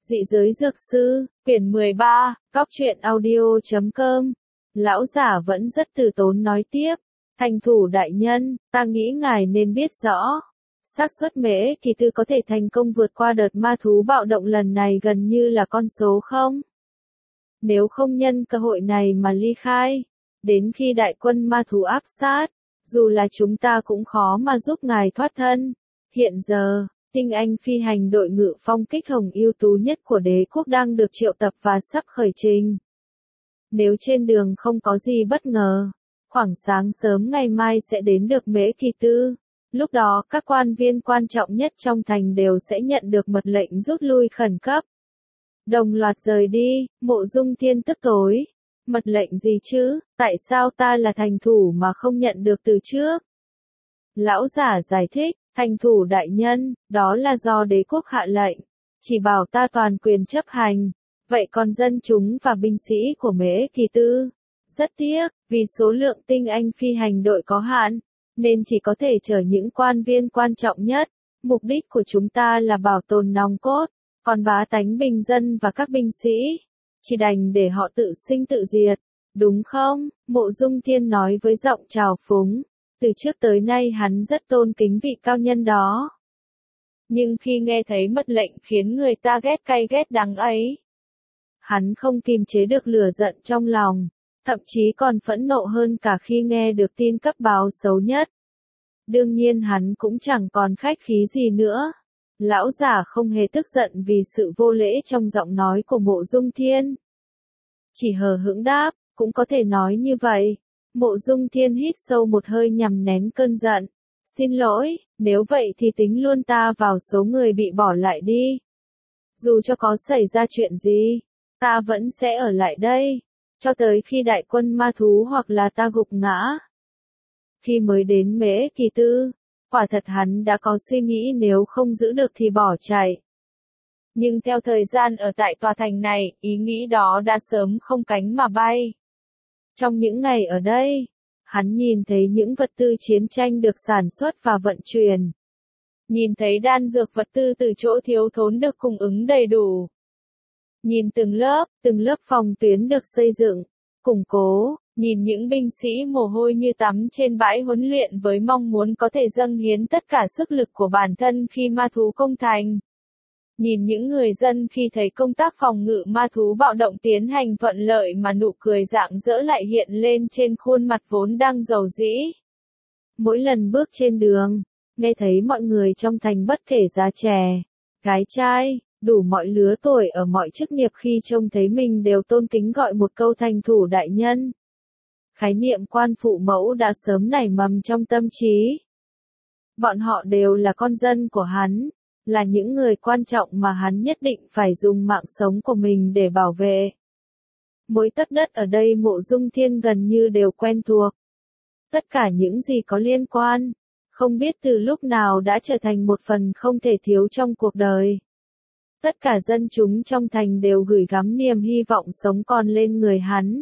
Dị giới dược sư, quyển 13, góc truyện audio.com. Lão giả vẫn rất từ tốn nói tiếp. Thành thủ đại nhân, ta nghĩ ngài nên biết rõ. Xác suất Mễ Kỳ Tư có thể thành công vượt qua đợt ma thú bạo động lần này gần như là con số không. Nếu không nhân cơ hội này mà ly khai, đến khi đại quân ma thú áp sát, dù là chúng ta cũng khó mà giúp ngài thoát thân. Hiện giờ, tinh anh phi hành đội ngự phong kích hồng ưu tú nhất của đế quốc đang được triệu tập và sắp khởi trình. Nếu trên đường không có gì bất ngờ, khoảng sáng sớm ngày mai sẽ đến được Mễ Kỳ Tư. Lúc đó các quan viên quan trọng nhất trong thành đều sẽ nhận được mật lệnh rút lui khẩn cấp. Đồng loạt rời đi, Mộ Dung Thiên tức tối. Mật lệnh gì chứ, tại sao ta là thành thủ mà không nhận được từ trước? Lão giả giải thích, thành thủ đại nhân, đó là do đế quốc hạ lệnh, chỉ bảo ta toàn quyền chấp hành. Vậy còn dân chúng và binh sĩ của Mễ Kỳ Tư? Rất tiếc, vì số lượng tinh anh phi hành đội có hạn, nên chỉ có thể chở những quan viên quan trọng nhất. Mục đích của chúng ta là bảo tồn nòng cốt, còn bá tánh bình dân và các binh sĩ, chỉ đành để họ tự sinh tự diệt, đúng không? Mộ Dung Thiên nói với giọng trào phúng. Từ trước tới nay hắn rất tôn kính vị cao nhân đó. Nhưng khi nghe thấy mật lệnh khiến người ta ghét cay ghét đắng ấy, hắn không kiềm chế được lửa giận trong lòng, thậm chí còn phẫn nộ hơn cả khi nghe được tin cấp báo xấu nhất. Đương nhiên hắn cũng chẳng còn khách khí gì nữa. Lão giả không hề tức giận vì sự vô lễ trong giọng nói của Mộ Dung Thiên. Chỉ hờ hững đáp, cũng có thể nói như vậy. Mộ Dung Thiên hít sâu một hơi nhằm nén cơn giận. Xin lỗi, nếu vậy thì tính luôn ta vào số người bị bỏ lại đi. Dù cho có xảy ra chuyện gì, ta vẫn sẽ ở lại đây, cho tới khi đại quân ma thú hoặc là ta gục ngã. Khi mới đến Mễ Kỳ Tư, quả thật hắn đã có suy nghĩ nếu không giữ được thì bỏ chạy. Nhưng theo thời gian ở tại tòa thành này, ý nghĩ đó đã sớm không cánh mà bay. Trong những ngày ở đây, hắn nhìn thấy những vật tư chiến tranh được sản xuất và vận chuyển. Nhìn thấy đan dược vật tư từ chỗ thiếu thốn được cung ứng đầy đủ. Nhìn từng lớp phòng tuyến được xây dựng, củng cố, nhìn những binh sĩ mồ hôi như tắm trên bãi huấn luyện với mong muốn có thể dâng hiến tất cả sức lực của bản thân khi ma thú công thành. Nhìn những người dân khi thấy công tác phòng ngự ma thú bạo động tiến hành thuận lợi mà nụ cười rạng rỡ lại hiện lên trên khuôn mặt vốn đang rầu rĩ. Mỗi lần bước trên đường, nghe thấy mọi người trong thành bất kể già trẻ, gái trai, đủ mọi lứa tuổi ở mọi chức nghiệp khi trông thấy mình đều tôn kính gọi một câu thành thủ đại nhân. Khái niệm quan phụ mẫu đã sớm nảy mầm trong tâm trí. Bọn họ đều là con dân của hắn, là những người quan trọng mà hắn nhất định phải dùng mạng sống của mình để bảo vệ. Mỗi tấc đất ở đây Mộ Dung Thiên gần như đều quen thuộc. Tất cả những gì có liên quan, không biết từ lúc nào đã trở thành một phần không thể thiếu trong cuộc đời. Tất cả dân chúng trong thành đều gửi gắm niềm hy vọng sống còn lên người hắn.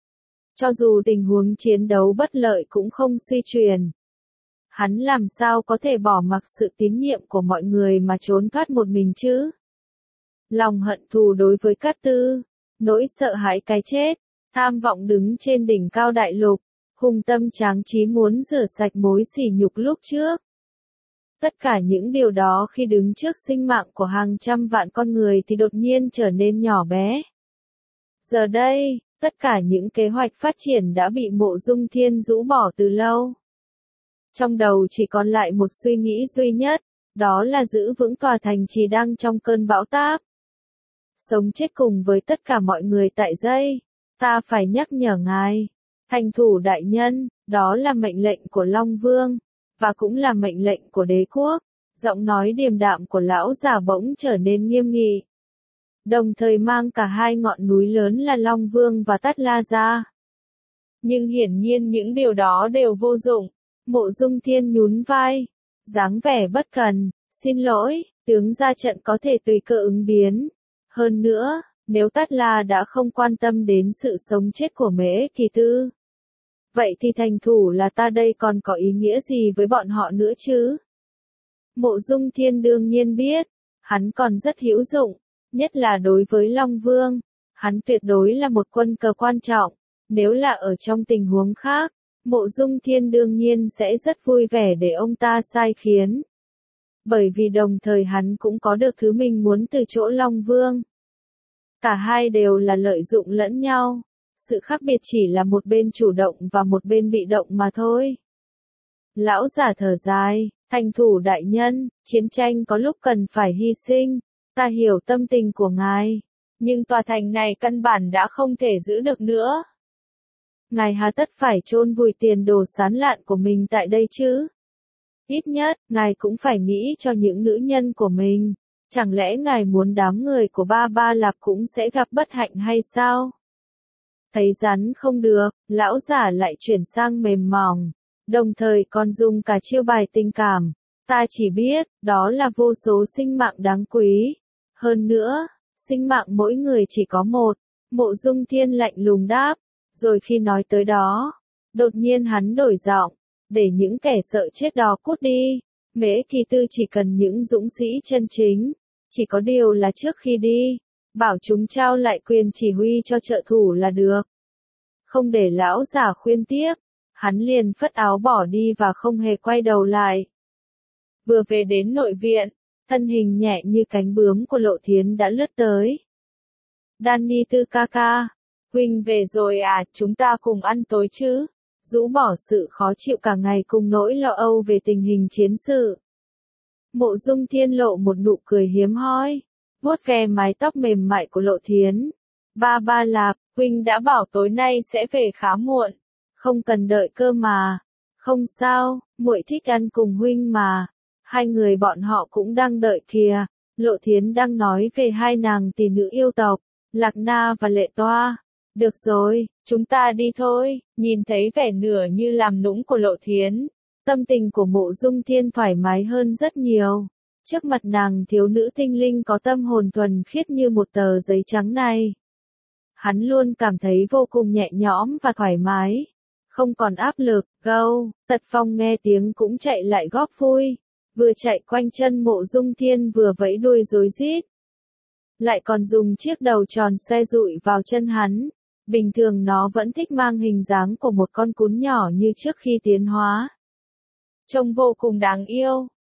Cho dù tình huống chiến đấu bất lợi cũng không suy chuyển. Hắn làm sao có thể bỏ mặc sự tín nhiệm của mọi người mà trốn thoát một mình chứ? Lòng hận thù đối với Cát Tư, nỗi sợ hãi cái chết, tham vọng đứng trên đỉnh cao đại lục, hùng tâm tráng trí muốn rửa sạch mối sỉ nhục lúc trước. Tất cả những điều đó khi đứng trước sinh mạng của hàng trăm vạn con người thì đột nhiên trở nên nhỏ bé. Giờ đây, tất cả những kế hoạch phát triển đã bị Mộ Dung Thiên rũ bỏ từ lâu. Trong đầu chỉ còn lại một suy nghĩ duy nhất, đó là giữ vững tòa thành trì đang trong cơn bão táp. Sống chết cùng với tất cả mọi người tại đây, ta phải nhắc nhở ngài, thành thủ đại nhân, đó là mệnh lệnh của Long Vương, và cũng là mệnh lệnh của đế quốc. Giọng nói điềm đạm của lão già bỗng trở nên nghiêm nghị. Đồng thời mang cả hai ngọn núi lớn là Long Vương và Tát La ra. Nhưng hiển nhiên những điều đó đều vô dụng. Mộ Dung Thiên nhún vai, dáng vẻ bất cần, xin lỗi, tướng ra trận có thể tùy cơ ứng biến. Hơn nữa, nếu Tát La đã không quan tâm đến sự sống chết của Mễ Kỳ Tư, vậy thì thành thủ là ta đây còn có ý nghĩa gì với bọn họ nữa chứ? Mộ Dung Thiên đương nhiên biết, hắn còn rất hữu dụng, nhất là đối với Long Vương. Hắn tuyệt đối là một quân cờ quan trọng, nếu là ở trong tình huống khác, Mộ Dung Thiên đương nhiên sẽ rất vui vẻ để ông ta sai khiến. Bởi vì đồng thời hắn cũng có được thứ mình muốn từ chỗ Long Vương. Cả hai đều là lợi dụng lẫn nhau, sự khác biệt chỉ là một bên chủ động và một bên bị động mà thôi. Lão giả thở dài, thành thủ đại nhân, chiến tranh có lúc cần phải hy sinh, ta hiểu tâm tình của ngài, nhưng tòa thành này căn bản đã không thể giữ được nữa. Ngài hà tất phải chôn vùi tiền đồ sán lạn của mình tại đây chứ? Ít nhất, ngài cũng phải nghĩ cho những nữ nhân của mình. Chẳng lẽ ngài muốn đám người của Ba Ba Lạp cũng sẽ gặp bất hạnh hay sao? Thấy rắn không được, lão giả lại chuyển sang mềm mỏng, đồng thời còn dùng cả chiêu bài tình cảm. Ta chỉ biết, đó là vô số sinh mạng đáng quý. Hơn nữa, sinh mạng mỗi người chỉ có một. Mộ Dung Thiên lạnh lùng đáp, rồi khi nói tới đó, đột nhiên hắn đổi giọng, để những kẻ sợ chết đó cút đi. Mễ Kỳ Tư chỉ cần những dũng sĩ chân chính, chỉ có điều là trước khi đi, bảo chúng trao lại quyền chỉ huy cho trợ thủ là được. Không để lão giả khuyên tiếp, hắn liền phất áo bỏ đi và không hề quay đầu lại. Vừa về đến nội viện, thân hình nhẹ như cánh bướm của Lộ Thiến đã lướt tới. Danny Tư ca ca, huynh về rồi à, chúng ta cùng ăn tối chứ? Rũ bỏ sự khó chịu cả ngày cùng nỗi lo âu về tình hình chiến sự. Mộ Dung Thiên lộ một nụ cười hiếm hoi, vuốt ve mái tóc mềm mại của Lộ Thiến. Ba Ba Lạp, huynh đã bảo tối nay sẽ về khá muộn, không cần đợi cơ mà. Không sao, muội thích ăn cùng huynh mà. Hai người bọn họ cũng đang đợi kìa. Lộ Thiến đang nói về hai nàng tỷ nữ yêu tộc, Lạc Na và Lệ Toa. Được rồi, chúng ta đi thôi. Nhìn thấy vẻ nửa như làm nũng của Lộ Thiến, tâm tình của Mộ Dung Thiên thoải mái hơn rất nhiều. Trước mặt nàng thiếu nữ tinh linh có tâm hồn thuần khiết như một tờ giấy trắng này, hắn luôn cảm thấy vô cùng nhẹ nhõm và thoải mái, không còn áp lực. Gâu, Tật Phong nghe tiếng cũng chạy lại góp vui, vừa chạy quanh chân Mộ Dung Thiên vừa vẫy đuôi rối rít, lại còn dùng chiếc đầu tròn xoe dụi vào chân hắn. Bình thường nó vẫn thích mang hình dáng của một con cún nhỏ như trước khi tiến hóa. Trông vô cùng đáng yêu.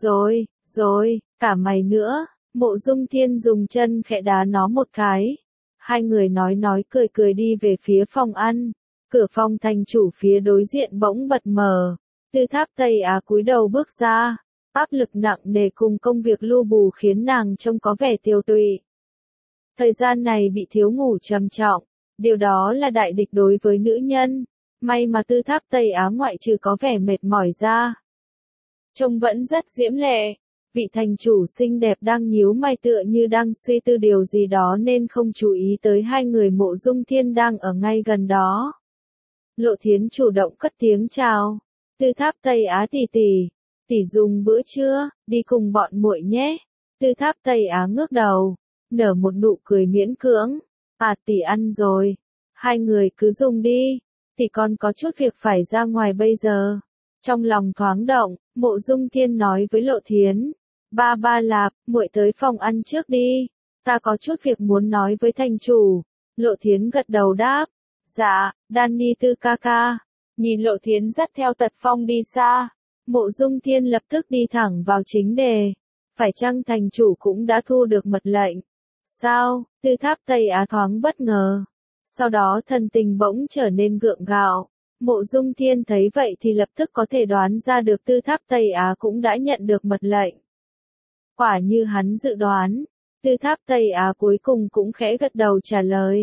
Rồi, cả mày nữa. Mộ Dung Thiên dùng chân khẽ đá nó một cái. Hai người nói cười đi về phía phòng ăn. Cửa phòng thành chủ phía đối diện bỗng bật mở. Tư Tháp Tây Á cúi đầu bước ra. Áp lực nặng nề cùng công việc lu bù khiến nàng trông có vẻ tiêu tụy. Thời gian này bị thiếu ngủ trầm trọng. Điều đó là đại địch đối với nữ nhân. May mà Tư Tháp Tây Á ngoại trừ có vẻ mệt mỏi ra, trông vẫn rất diễm lệ. Vị thành chủ xinh đẹp đang nhíu mày tựa như đang suy tư điều gì đó nên không chú ý tới hai người Mộ Dung Thiên đang ở ngay gần đó. Lộ Thiến chủ động cất tiếng chào. Tư Tháp Tây Á tỷ dùng bữa trưa, đi cùng bọn muội nhé. Tư Tháp Tây Á ngước đầu, nở một nụ cười miễn cưỡng. À, tỷ ăn rồi. Hai người cứ dùng đi. Tỷ còn có chút việc phải ra ngoài bây giờ. Trong lòng thoáng động, Mộ Dung Thiên nói với Lộ Thiến. Ba Ba Lạp, muội tới phòng ăn trước đi. Ta có chút việc muốn nói với thành chủ. Lộ Thiến gật đầu đáp. Dạ, Danny Tư ca ca. Nhìn Lộ Thiến dắt theo Tật Phong đi xa, Mộ Dung Thiên lập tức đi thẳng vào chính đề. Phải chăng thành chủ cũng đã thu được mật lệnh? Sao? Tư Tháp Tây Á thoáng bất ngờ. Sau đó thần tình bỗng trở nên gượng gạo. Mộ Dung Thiên thấy vậy thì lập tức có thể đoán ra được Tư Tháp Tây Á cũng đã nhận được mật lệnh. Quả như hắn dự đoán, Tư Tháp Tây Á cuối cùng cũng khẽ gật đầu trả lời.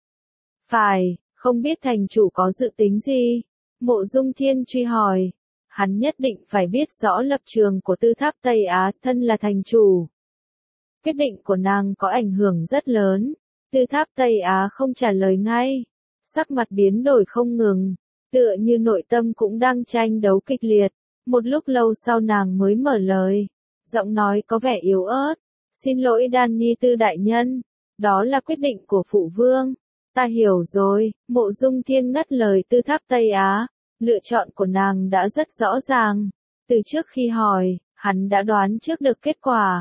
Phải, không biết thành chủ có dự tính gì? Mộ Dung Thiên truy hỏi. Hắn nhất định phải biết rõ lập trường của Tư Tháp Tây Á, thân là thành chủ. Quyết định của nàng có ảnh hưởng rất lớn. Tư Tháp Tây Á không trả lời ngay. Sắc mặt biến đổi không ngừng, tựa như nội tâm cũng đang tranh đấu kịch liệt. Một lúc lâu sau nàng mới mở lời. Giọng nói có vẻ yếu ớt. Xin lỗi Danny Tư đại nhân. Đó là quyết định của phụ vương. Ta hiểu rồi. Mộ Dung Thiên ngắt lời Tư Tháp Tây Á. Lựa chọn của nàng đã rất rõ ràng. Từ trước khi hỏi, hắn đã đoán trước được kết quả.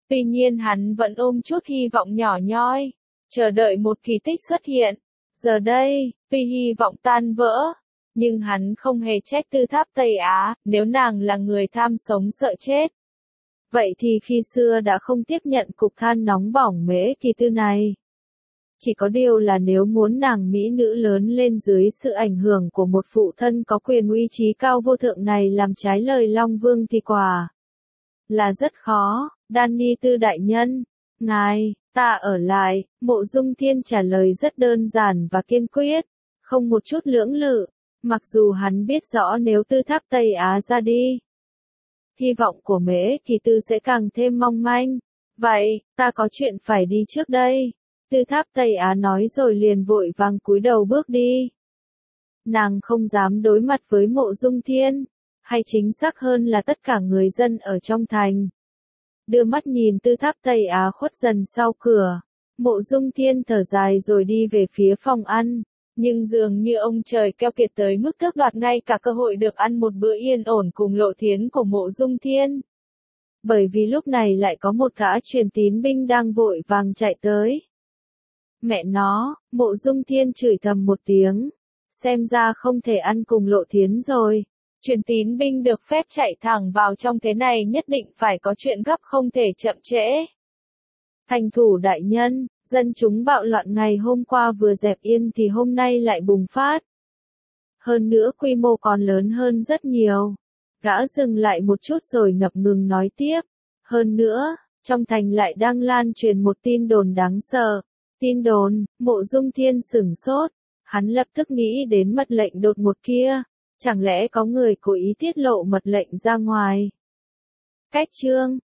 Tuy nhiên hắn vẫn ôm chút hy vọng nhỏ nhoi, chờ đợi một kỳ tích xuất hiện. Giờ đây, tuy hy vọng tan vỡ, nhưng hắn không hề trách Tư Tháp Tây Á, nếu nàng là người tham sống sợ chết. Vậy thì khi xưa đã không tiếp nhận cục than nóng bỏng Mễ Kỳ Tư này. Chỉ có điều là nếu muốn nàng mỹ nữ lớn lên dưới sự ảnh hưởng của một phụ thân có quyền uy trí cao vô thượng này làm trái lời Long Vương thì quả là rất khó. Danny Tư đại nhân, ngài, ta ở lại. Mộ Dung Thiên trả lời rất đơn giản và kiên quyết, không một chút lưỡng lự, mặc dù hắn biết rõ nếu Tư Tháp Tây Á ra đi, hy vọng của Mễ Kỳ Tư sẽ càng thêm mong manh. Vậy, ta có chuyện phải đi trước đây. Tư Tháp Tây Á nói rồi liền vội vàng cúi đầu bước đi. Nàng không dám đối mặt với Mộ Dung Thiên, hay chính xác hơn là tất cả người dân ở trong thành. Đưa mắt nhìn Tư Tháp Tây Á khuất dần sau cửa, Mộ Dung Thiên thở dài rồi đi về phía phòng ăn. Nhưng dường như ông trời keo kiệt tới mức tước đoạt ngay cả cơ hội được ăn một bữa yên ổn cùng Lộ Thiến của Mộ Dung Thiên. Bởi vì lúc này lại có một gã truyền tín binh đang vội vàng chạy tới. Mẹ nó, Mộ Dung Thiên chửi thầm một tiếng. Xem ra không thể ăn cùng Lộ Thiến rồi. Truyền tín binh được phép chạy thẳng vào trong thế này nhất định phải có chuyện gấp không thể chậm trễ. Thành thủ đại nhân, dân chúng bạo loạn ngày hôm qua vừa dẹp yên thì hôm nay lại bùng phát. Hơn nữa quy mô còn lớn hơn rất nhiều. Gã dừng lại một chút rồi ngập ngừng nói tiếp. Hơn nữa, trong thành lại đang lan truyền một tin đồn đáng sợ. Tin đồn, Mộ Dung Thiên sửng sốt. Hắn lập tức nghĩ đến mật lệnh đột ngột kia. Chẳng lẽ có người cố ý tiết lộ mật lệnh ra ngoài? Cách chương